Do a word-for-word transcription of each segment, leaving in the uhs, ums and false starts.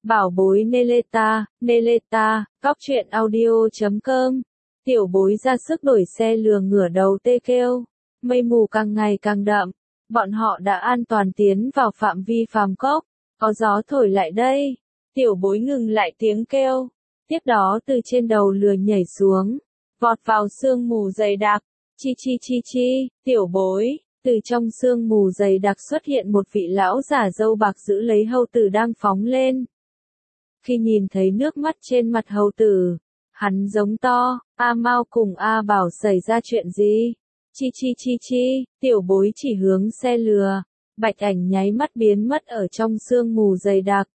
Bảo bối Neleta, Neleta, cóc truyện audio chấm com. Tiểu bối ra sức đuổi xe lừa ngửa đầu tê kêu. Mây mù càng ngày càng đậm. Bọn họ đã an toàn tiến vào phạm vi phàm cốc. Có gió thổi lại đây. Tiểu bối ngừng lại tiếng kêu. Tiếp đó từ trên đầu lừa nhảy xuống. Vọt vào sương mù dày đặc. Chi chi chi chi, tiểu bối. Từ trong sương mù dày đặc xuất hiện một vị lão giả râu bạc giữ lấy hầu tử đang phóng lên. Khi nhìn thấy nước mắt trên mặt hầu tử, hắn giống to, A Mao cùng A Bảo xảy ra chuyện gì? Chi chi chi chi, tiểu bối chỉ hướng xe lừa, bạch ảnh nháy mắt biến mất ở trong sương mù dày đặc.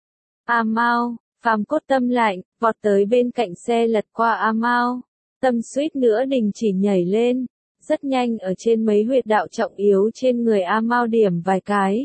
A Mao, phàm cốt tâm lạnh, vọt tới bên cạnh xe lật qua A Mao, tâm suýt nữa đình chỉ nhảy lên, rất nhanh ở trên mấy huyệt đạo trọng yếu trên người A Mao điểm vài cái.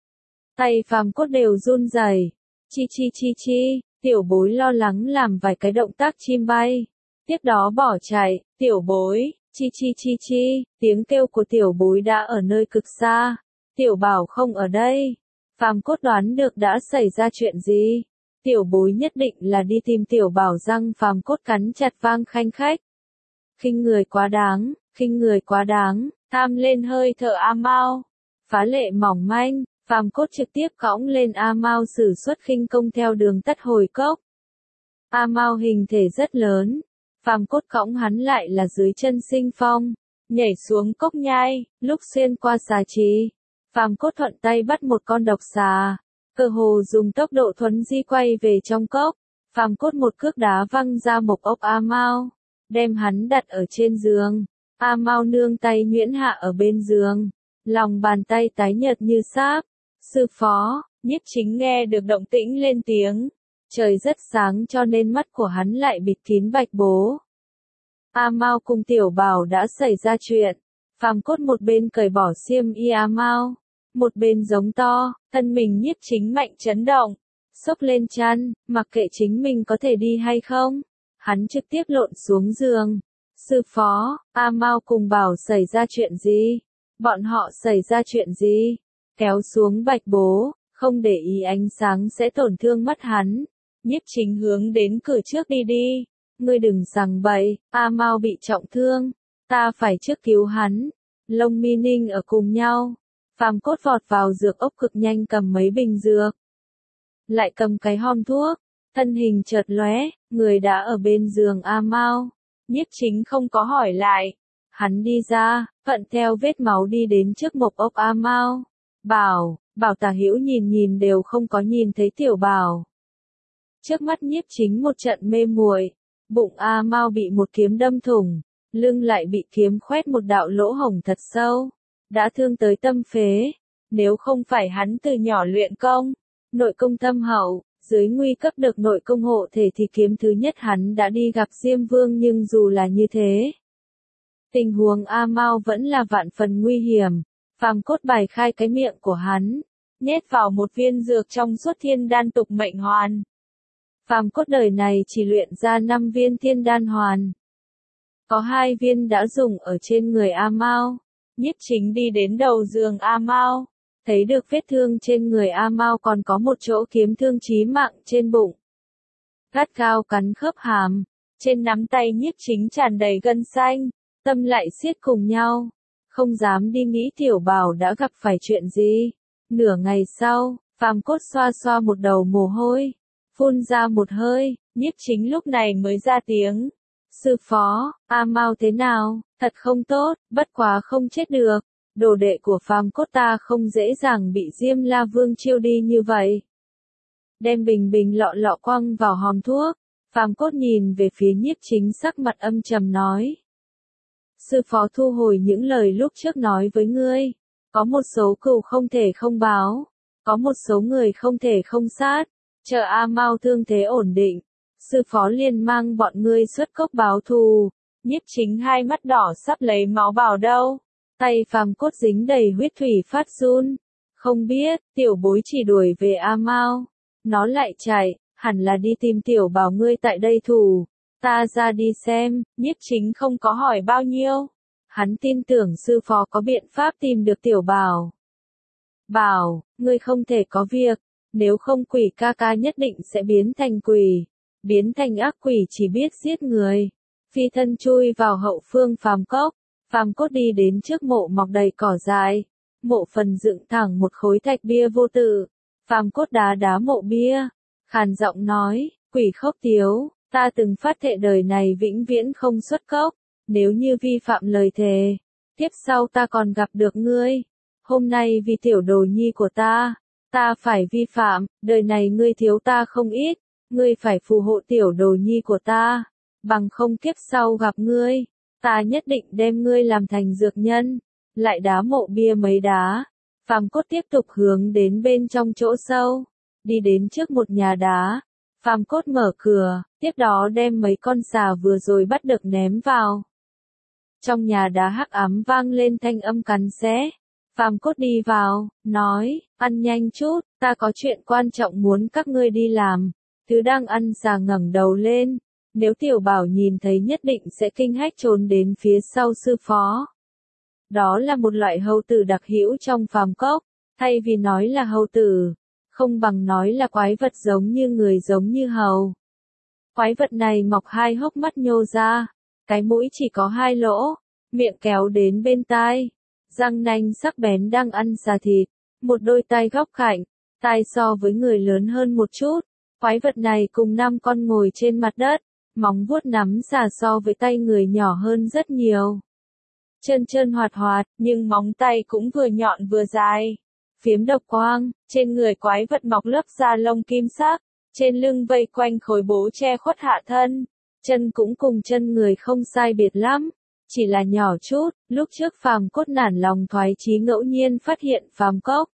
Tay phàm cốt đều run rẩy. Chi chi chi chi, tiểu bối lo lắng làm vài cái động tác chim bay. Tiếp đó bỏ chạy, tiểu bối, chi chi chi chi, tiếng kêu của tiểu bối đã ở nơi cực xa. Tiểu bảo không ở đây. Phàm cốt đoán được đã xảy ra chuyện gì. Tiểu bối nhất định là đi tìm tiểu bảo, răng phàm cốt cắn chặt vang khanh khách. Khinh người quá đáng, khinh người quá đáng, tham lên hơi thở A Mao. Phá lệ mỏng manh. Phàm cốt trực tiếp cõng lên A Mao sử xuất khinh công theo đường tắt hồi cốc. A Mao hình thể rất lớn, phàm cốt cõng hắn lại là dưới chân sinh phong, nhảy xuống cốc nhai, lúc xuyên qua xà trì. Phàm cốt thuận tay bắt một con độc xà, cơ hồ dùng tốc độ thuấn di quay về trong cốc. Phàm cốt một cước đá văng ra một ốc A Mao, đem hắn đặt ở trên giường. A Mao nương tay nhuyễn hạ ở bên giường, lòng bàn tay tái nhợt như sáp. Sư phó, Nhiếp Chính nghe được động tĩnh lên tiếng. Trời rất sáng cho nên mắt của hắn lại bịt kín bạch bố. A Mao cùng tiểu bảo đã xảy ra chuyện. Phàm cốt một bên cởi bỏ xiêm y A Mao, một bên giống to, thân mình Nhiếp Chính mạnh chấn động, xốc lên chăn, mặc kệ chính mình có thể đi hay không. Hắn trực tiếp lộn xuống giường. Sư phó, A Mao cùng bảo xảy ra chuyện gì? Bọn họ xảy ra chuyện gì? Kéo xuống bạch bố, không để ý ánh sáng sẽ tổn thương mắt hắn. Nhiếp Chính hướng đến cửa trước đi đi. Ngươi đừng sằng bậy, A Mao bị trọng thương. Ta phải trước cứu hắn. Lông mi ninh ở cùng nhau. Phàm cốt vọt vào dược ốc cực nhanh cầm mấy bình dược. Lại cầm cái hòm thuốc. Thân hình chợt lóe, người đã ở bên giường A Mao. Nhiếp Chính không có hỏi lại. Hắn đi ra, thuận theo vết máu đi đến trước mộc ốc A Mao. Bảo, bảo Tả Hữu nhìn nhìn đều không có nhìn thấy tiểu bảo. Trước mắt Nhiếp Chính một trận mê muội, bụng A Mao bị một kiếm đâm thủng, lưng lại bị kiếm khoét một đạo lỗ hổng thật sâu, đã thương tới tâm phế. Nếu không phải hắn từ nhỏ luyện công, nội công thâm hậu, dưới nguy cấp được nội công hộ thể thì kiếm thứ nhất hắn đã đi gặp Diêm Vương, nhưng dù là như thế, tình huống A Mao vẫn là vạn phần nguy hiểm. Phàm cốt bài khai cái miệng của hắn, nhét vào một viên dược trong suốt thiên đan tục mệnh hoàn. Phàm cốt đời này chỉ luyện ra năm viên thiên đan hoàn. Có hai viên đã dùng ở trên người A Mao. Nhiếp Chính đi đến đầu giường A Mao, thấy được vết thương trên người A Mao còn có một chỗ kiếm thương chí mạng trên bụng. Gắt gao cắn khớp hàm, trên nắm tay Nhiếp Chính tràn đầy gân xanh, tâm lại siết cùng nhau. Không dám đi nghĩ tiểu bảo đã gặp phải chuyện gì. Nửa ngày sau, phàm cốt xoa xoa một đầu mồ hôi, phun ra một hơi. Nhiếp Chính lúc này mới ra tiếng. Sư phó, A Mao thế nào? Thật không tốt, bất quá không chết được. Đồ đệ của phàm cốt ta không dễ dàng bị Diêm La Vương chiêu đi như vậy. Đem bình bình lọ lọ quăng vào hòm thuốc. Phàm cốt nhìn về phía Nhiếp Chính, sắc mặt âm trầm nói. Sư phó thu hồi những lời lúc trước nói với ngươi. Có một số cừu không thể không báo. Có một số người không thể không sát. Chờ A Mao thương thế ổn định, sư phó liền mang bọn ngươi xuất cốc báo thù. Nhiếp Chính hai mắt đỏ sắp lấy máu vào đâu. Tay phàm cốt dính đầy huyết thủy phát run. Không biết, tiểu bối chỉ đuổi về A Mao. Nó lại chạy, hẳn là đi tìm tiểu bảo ngươi tại đây thủ. Ta ra đi xem. Nhiếp Chính không có hỏi bao nhiêu. Hắn tin tưởng sư phó có biện pháp tìm được tiểu bảo. Bảo, ngươi không thể có việc. Nếu không quỷ ca ca nhất định sẽ biến thành quỷ. Biến thành ác quỷ chỉ biết giết người. Phi thân chui vào hậu phương phàm cốc. Phàm cốt đi đến trước mộ mọc đầy cỏ dại. Mộ phần dựng thẳng một khối thạch bia vô tự. Phàm cốt đá đá mộ bia. Khàn giọng nói, quỷ khốc tiếu, ta từng phát thệ đời này vĩnh viễn không xuất cốc. Nếu như vi phạm lời thề, tiếp sau ta còn gặp được ngươi. Hôm nay vì tiểu đồ nhi của ta, ta phải vi phạm, đời này ngươi thiếu ta không ít, ngươi phải phù hộ tiểu đồ nhi của ta, bằng không kiếp sau gặp ngươi, ta nhất định đem ngươi làm thành dược nhân. Lại đá mộ bia mấy đá, phàm cốt tiếp tục hướng đến bên trong chỗ sâu, đi đến trước một nhà đá, phàm cốt mở cửa, tiếp đó đem mấy con xà vừa rồi bắt được ném vào. Trong nhà đá hắc ám vang lên thanh âm cắn xé. Phàm cốt đi vào, nói, ăn nhanh chút, ta có chuyện quan trọng muốn các ngươi đi làm. Thứ đang ăn xà ngẩng đầu lên, nếu tiểu bảo nhìn thấy nhất định sẽ kinh hách trốn đến phía sau sư phó. Đó là một loại hầu tử đặc hữu trong phàm cốc, thay vì nói là hầu tử, không bằng nói là quái vật giống như người giống như hầu. Quái vật này mọc hai hốc mắt nhô ra, cái mũi chỉ có hai lỗ, miệng kéo đến bên tai, răng nanh sắc bén đang ăn xà thịt, một đôi tai góc cạnh, tai so với người lớn hơn một chút. Quái vật này cùng năm con ngồi trên mặt đất, móng vuốt nắm xà so với tay người nhỏ hơn rất nhiều. Chân trơn hoạt hoạt, nhưng móng tay cũng vừa nhọn vừa dài. Phiếm độc quang, trên người quái vật mọc lớp da lông kim sắc, trên lưng vây quanh khối bố che khuất hạ thân. Chân cũng cùng chân người không sai biệt lắm, chỉ là nhỏ chút. Lúc trước phàm cốt nản lòng thoái chí ngẫu nhiên phát hiện phàm cốc.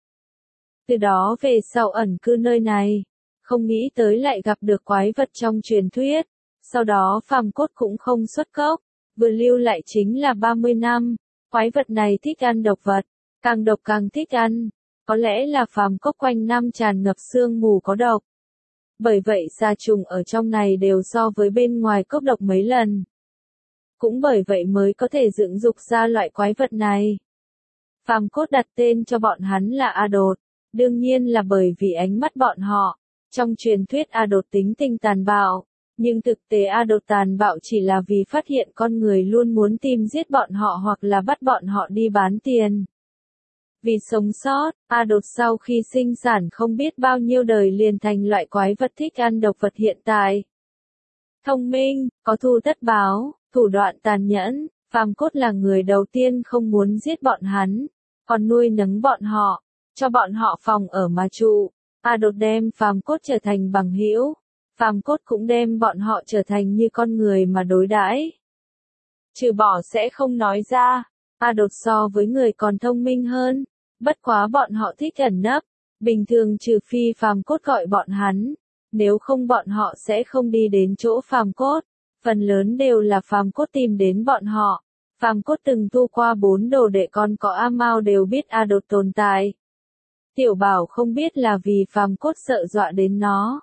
Từ đó về sau ẩn cư nơi này, không nghĩ tới lại gặp được quái vật trong truyền thuyết. Sau đó phàm cốt cũng không xuất cốc, vừa lưu lại chính là ba mươi năm. Quái vật này thích ăn độc vật, càng độc càng thích ăn. Có lẽ là phàm cốc quanh năm tràn ngập sương mù có độc. Bởi vậy xà trùng ở trong này đều so với bên ngoài cốc độc mấy lần. Cũng bởi vậy mới có thể dựng dục ra loại quái vật này. Phàm cốt đặt tên cho bọn hắn là A Đột, đương nhiên là bởi vì ánh mắt bọn họ. Trong truyền thuyết A Đột tính tình tàn bạo, nhưng thực tế A Đột tàn bạo chỉ là vì phát hiện con người luôn muốn tìm giết bọn họ hoặc là bắt bọn họ đi bán tiền. Vì sống sót, A Đột sau khi sinh sản không biết bao nhiêu đời liền thành loại quái vật thích ăn độc vật hiện tại. Thông minh, có thù tất báo, thủ đoạn tàn nhẫn, phàm cốt là người đầu tiên không muốn giết bọn hắn, còn nuôi nấng bọn họ, cho bọn họ phòng ở mà trụ. A Đột đem phàm cốt trở thành bằng hữu, phàm cốt cũng đem bọn họ trở thành như con người mà đối đãi. Trừ bỏ sẽ không nói ra, A Đột so với người còn thông minh hơn, bất quá bọn họ thích ẩn nấp, bình thường trừ phi phàm cốt gọi bọn hắn, nếu không bọn họ sẽ không đi đến chỗ phàm cốt, phần lớn đều là phàm cốt tìm đến bọn họ. Phàm cốt từng tu qua bốn đồ đệ còn có A Mao đều biết A Đột tồn tại. Tiểu Bảo không biết là vì phàm cốt sợ dọa đến nó.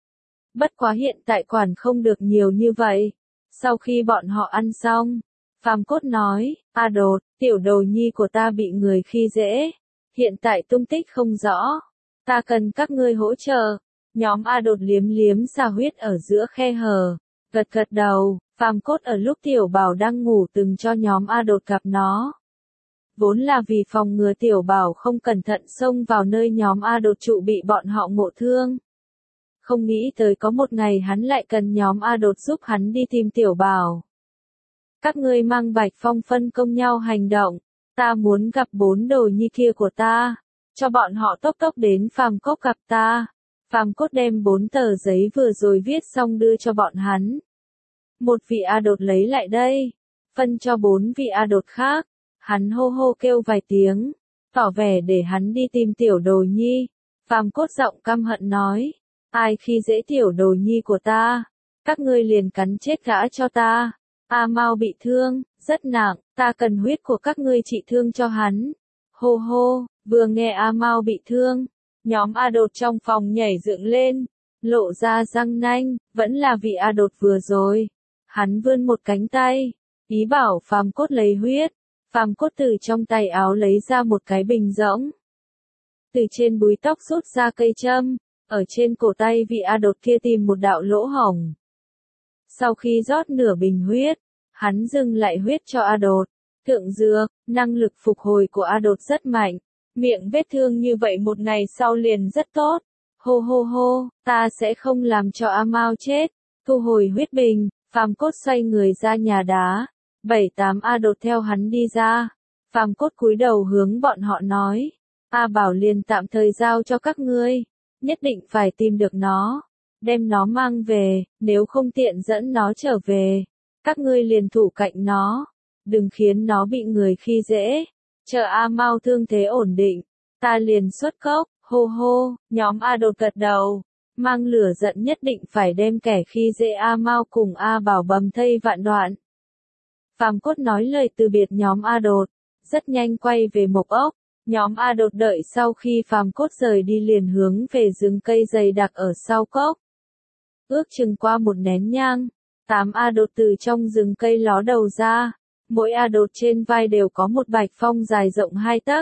Bất quá hiện tại quản không được nhiều như vậy. Sau khi bọn họ ăn xong, phàm cốt nói, A Đột, tiểu đồ nhi của ta bị người khi dễ, hiện tại tung tích không rõ, ta cần các ngươi hỗ trợ. Nhóm A Đột liếm liếm xà huyết ở giữa khe hở, gật gật đầu. Phàm cốt ở lúc Tiểu Bảo đang ngủ từng cho nhóm A Đột gặp nó. Vốn là vì phòng ngừa Tiểu Bảo không cẩn thận xông vào nơi nhóm A Đột trụ bị bọn họ ngộ thương. Không nghĩ tới có một ngày hắn lại cần nhóm A Đột giúp hắn đi tìm Tiểu Bảo. Các ngươi mang Bạch Phong phân công nhau hành động, ta muốn gặp bốn đồ nhi kia của ta, cho bọn họ tốc tốc đến phàm cốc gặp ta. Phàm cốt đem bốn tờ giấy vừa rồi viết xong đưa cho bọn hắn. Một vị A Đột lấy lại đây, phân cho bốn vị A Đột khác, hắn hô hô kêu vài tiếng, tỏ vẻ để hắn đi tìm tiểu đồ nhi. Phàm cốt giọng căm hận nói, ai khi dễ tiểu đồ nhi của ta, các ngươi liền cắn chết gã cho ta. A Mao bị thương, rất nặng, ta cần huyết của các ngươi trị thương cho hắn. Hô hô, vừa nghe A Mao bị thương, nhóm A Đột trong phòng nhảy dựng lên, lộ ra răng nanh, vẫn là vị A Đột vừa rồi. Hắn vươn một cánh tay, ý bảo phàm cốt lấy huyết. Phàm cốt từ trong tay áo lấy ra một cái bình rỗng. từ trên búi tóc rút ra cây châm, ở trên cổ tay vị A Đột kia tìm một đạo lỗ hổng. Sau khi rót nửa bình huyết, hắn dừng lại huyết cho A Đột. Thượng dược, năng lực phục hồi của A Đột rất mạnh, miệng vết thương như vậy một ngày sau liền rất tốt. Hô hô hô, ta sẽ không làm cho A Mao chết. Thu hồi huyết bình, Phàm Cốt xoay người ra nhà đá. Bảy tám A Đột theo hắn đi ra. Phàm Cốt cúi đầu hướng bọn họ nói. A Bảo liền tạm thời giao cho các ngươi. Nhất định phải tìm được nó. Đem nó mang về, nếu không tiện dẫn nó trở về. Các ngươi liền thủ cạnh nó. Đừng khiến nó bị người khi dễ. Chờ A Mao thương thế ổn định. Ta liền xuất cốc, hô hô, nhóm A Đột gật đầu. Mang lửa giận nhất định phải đem kẻ khi dễ A Mao cùng A Bảo bầm thây vạn đoạn. Phàm Cốt nói lời từ biệt nhóm A Đột. Rất nhanh quay về mộc ốc. Nhóm A Đột đợi sau khi Phàm Cốt rời đi liền hướng về rừng cây dày đặc ở sau cốc. Ước chừng qua một nén nhang, tám A Đột từ trong rừng cây ló đầu ra. Mỗi A Đột trên vai đều có một bạch phong dài rộng hai tấc.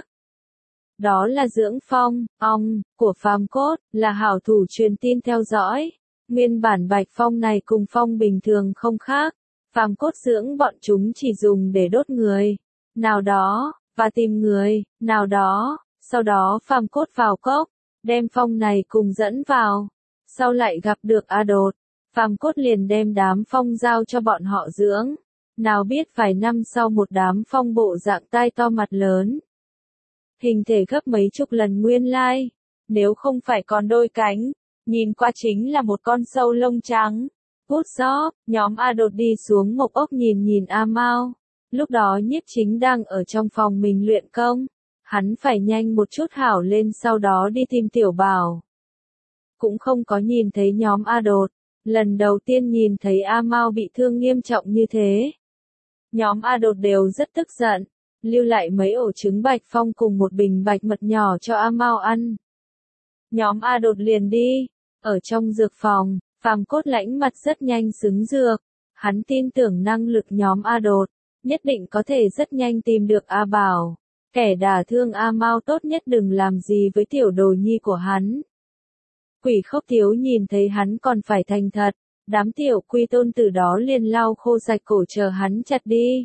Đó là dưỡng phong, ong, của Phàm Cốt, là hảo thủ truyền tin theo dõi. Nguyên bản bạch phong này cùng phong bình thường không khác. Phàm Cốt dưỡng bọn chúng chỉ dùng để đốt người. Nào đó, và tìm người, nào đó. Sau đó Phàm Cốt vào cốc, đem phong này cùng dẫn vào. Sau lại gặp được A Đột, Phàm Cốt liền đem đám phong giao cho bọn họ dưỡng. Nào biết vài năm sau một đám phong bộ dạng tai to mặt lớn. Hình thể gấp mấy chục lần nguyên lai. Nếu không phải còn đôi cánh, nhìn qua chính là một con sâu lông trắng. Hút gió, nhóm A Đột đi xuống mộc ốc nhìn nhìn A Mao. Lúc đó Nhiếp Chính đang ở trong phòng mình luyện công. Hắn phải nhanh một chút hảo lên sau đó đi tìm Tiểu Bảo. Cũng không có nhìn thấy nhóm A Đột. Lần đầu tiên nhìn thấy A Mao bị thương nghiêm trọng như thế. Nhóm A Đột đều rất tức giận. Lưu lại mấy ổ trứng bạch phong cùng một bình bạch mật nhỏ cho A Mao ăn. Nhóm A Đột liền đi. Ở trong dược phòng, Phàm Cốt lãnh mặt rất nhanh xứng dược. Hắn tin tưởng năng lực nhóm A Đột. Nhất định có thể rất nhanh tìm được A Bảo. Kẻ đả thương A Mao tốt nhất đừng làm gì với tiểu đồ nhi của hắn. Quỷ Khốc Thiếu nhìn thấy hắn còn phải thành thật. Đám tiểu quy tôn từ đó liền lau khô sạch cổ chờ hắn chặt đi.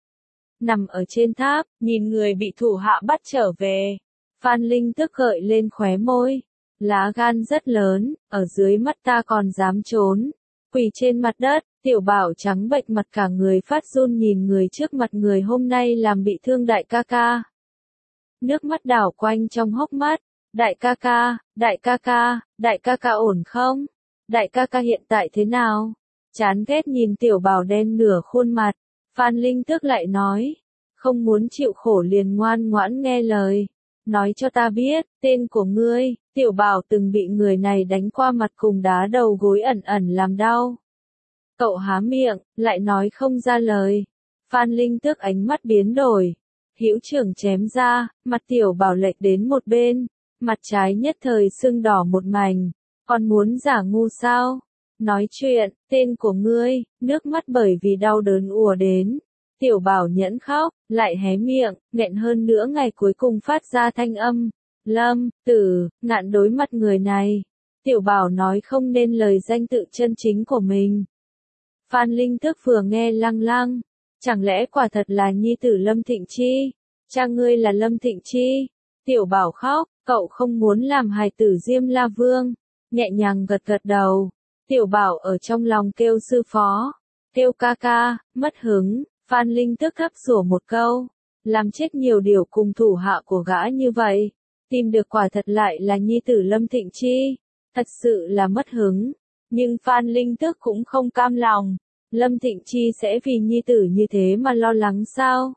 Nằm ở trên tháp, nhìn người bị thủ hạ bắt trở về. Phan Linh tức gợi lên khóe môi. Lá gan rất lớn, ở dưới mắt ta còn dám trốn. Quỳ trên mặt đất, Tiểu Bảo trắng bệch mặt cả người phát run nhìn người trước mặt người hôm nay làm bị thương đại ca ca. Nước mắt đảo quanh trong hốc mắt. Đại ca ca, đại ca ca, đại ca ca ổn không? Đại ca ca hiện tại thế nào? Chán ghét nhìn Tiểu Bảo đen nửa khuôn mặt. Phan Linh tức lại nói. Không muốn chịu khổ liền ngoan ngoãn nghe lời. Nói cho ta biết, tên của ngươi. Tiểu Bảo từng bị người này đánh qua mặt cùng đá đầu gối ẩn ẩn làm đau. Cậu há miệng, lại nói không ra lời. Phan Linh tức ánh mắt biến đổi. Hữu trưởng chém ra, mặt Tiểu Bảo lệch đến một bên. Mặt trái nhất thời sưng đỏ một mảnh. Còn muốn giả ngu sao? Nói chuyện, tên của ngươi, nước mắt bởi vì đau đớn ùa đến. Tiểu Bảo nhẫn khóc, lại hé miệng, nghẹn hơn nữa ngày cuối cùng phát ra thanh âm. Lâm, Tử, Ngạn đối mặt người này. Tiểu Bảo nói không nên lời danh tự chân chính của mình. Phan Linh tức vừa nghe lăng lăng. Chẳng lẽ quả thật là nhi tử Lâm Thịnh Chi? Cha ngươi là Lâm Thịnh Chi? Tiểu Bảo khóc, cậu không muốn làm hài tử Diêm La Vương. Nhẹ nhàng gật gật đầu. Tiểu Bảo ở trong lòng kêu sư phó. Kêu ca ca, mất hứng. Phan Linh tức thấp sủa một câu. Làm chết nhiều điều cùng thủ hạ của gã như vậy. Tìm được quả thật lại là nhi tử Lâm Thịnh Chi. Thật sự là mất hứng. Nhưng Phan Linh tức cũng không cam lòng. Lâm Thịnh Chi sẽ vì nhi tử như thế mà lo lắng sao?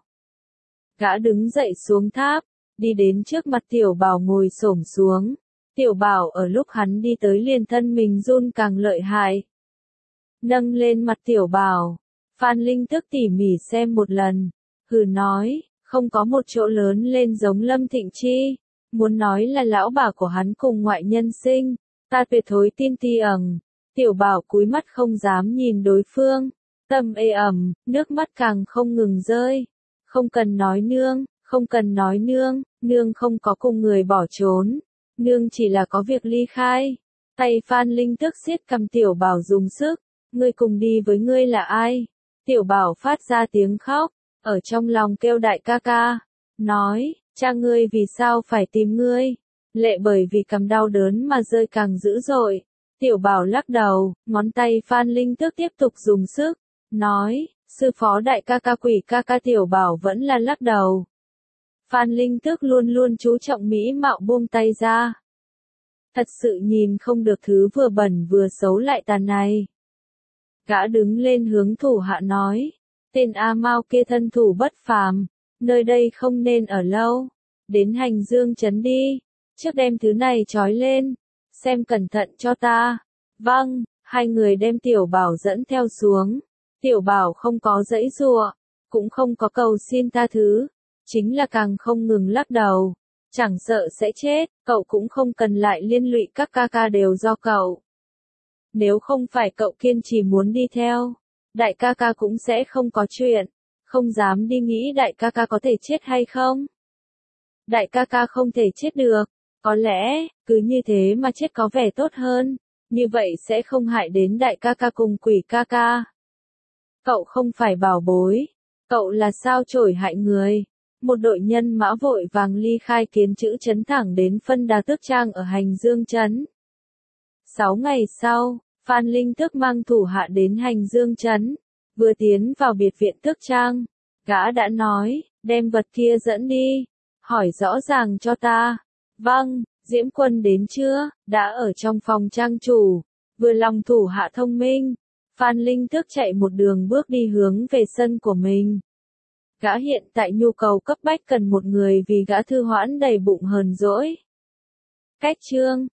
Gã đứng dậy xuống tháp. Đi đến trước mặt Tiểu Bảo ngồi xổm xuống. Tiểu Bảo ở lúc hắn đi tới liền thân mình run càng lợi hại. Nâng lên mặt Tiểu Bảo. Phan Linh tức tỉ mỉ xem một lần. Hừ nói, không có một chỗ lớn lên giống Lâm Thịnh Chi. Muốn nói là lão bà của hắn cùng ngoại nhân sinh. Ta tuyệt thối tin ti ẩn. Tiểu Bảo cúi mắt không dám nhìn đối phương. Tâm ê ẩm, nước mắt càng không ngừng rơi. Không cần nói nương, không cần nói nương, nương không có cùng người bỏ trốn. Nương chỉ là có việc ly khai. Tay Phan Linh tức siết cầm Tiểu Bảo dùng sức. Ngươi cùng đi với ngươi là ai? Tiểu Bảo phát ra tiếng khóc, ở trong lòng kêu đại ca ca. Nói, cha ngươi vì sao phải tìm ngươi? Lệ bởi vì cầm đau đớn mà rơi càng dữ dội. Tiểu Bảo lắc đầu, ngón tay Phan Linh tức tiếp tục dùng sức. Nói, sư phó đại ca ca quỷ ca ca. Tiểu Bảo vẫn là lắc đầu. Phan Linh tức luôn luôn chú trọng mỹ mạo buông tay ra. Thật sự nhìn không được thứ vừa bẩn vừa xấu lại tàn này. Gã đứng lên hướng thủ hạ nói, tên A Mao kia thân thủ bất phàm, nơi đây không nên ở lâu, đến Hành Dương trấn đi, trước đem thứ này trói lên, xem cẩn thận cho ta. Vâng, hai người đem Tiểu Bảo dẫn theo xuống. Tiểu Bảo không có giãy giụa, cũng không có cầu xin tha thứ, chính là càng không ngừng lắc đầu. Chẳng sợ sẽ chết, cậu cũng không cần lại liên lụy các ca ca đều do cậu. Nếu không phải cậu kiên trì muốn đi theo, đại ca ca cũng sẽ không có chuyện, không dám đi nghĩ đại ca ca có thể chết hay không. Đại ca ca không thể chết được, có lẽ, cứ như thế mà chết có vẻ tốt hơn, như vậy sẽ không hại đến đại ca ca cùng quỷ ca ca. Cậu không phải bảo bối, cậu là sao chổi hại người. Một đội nhân mã vội vàng ly khai Kiến Chữ trấn thẳng đến phân đà tước trang ở Hành Dương trấn. Sáu ngày sau, Phan Linh tức mang thủ hạ đến Hành Dương trấn, vừa tiến vào biệt viện tước trang, gã đã nói, đem vật kia dẫn đi, hỏi rõ ràng cho ta. Vâng, Diễm Quân đến chưa? Đã ở trong phòng trang chủ, vừa lòng thủ hạ thông minh. Phan Linh tức chạy một đường bước đi hướng về sân của mình. Gã hiện tại nhu cầu cấp bách cần một người vì gã thư hoãn đầy bụng hờn dỗi. Cách chương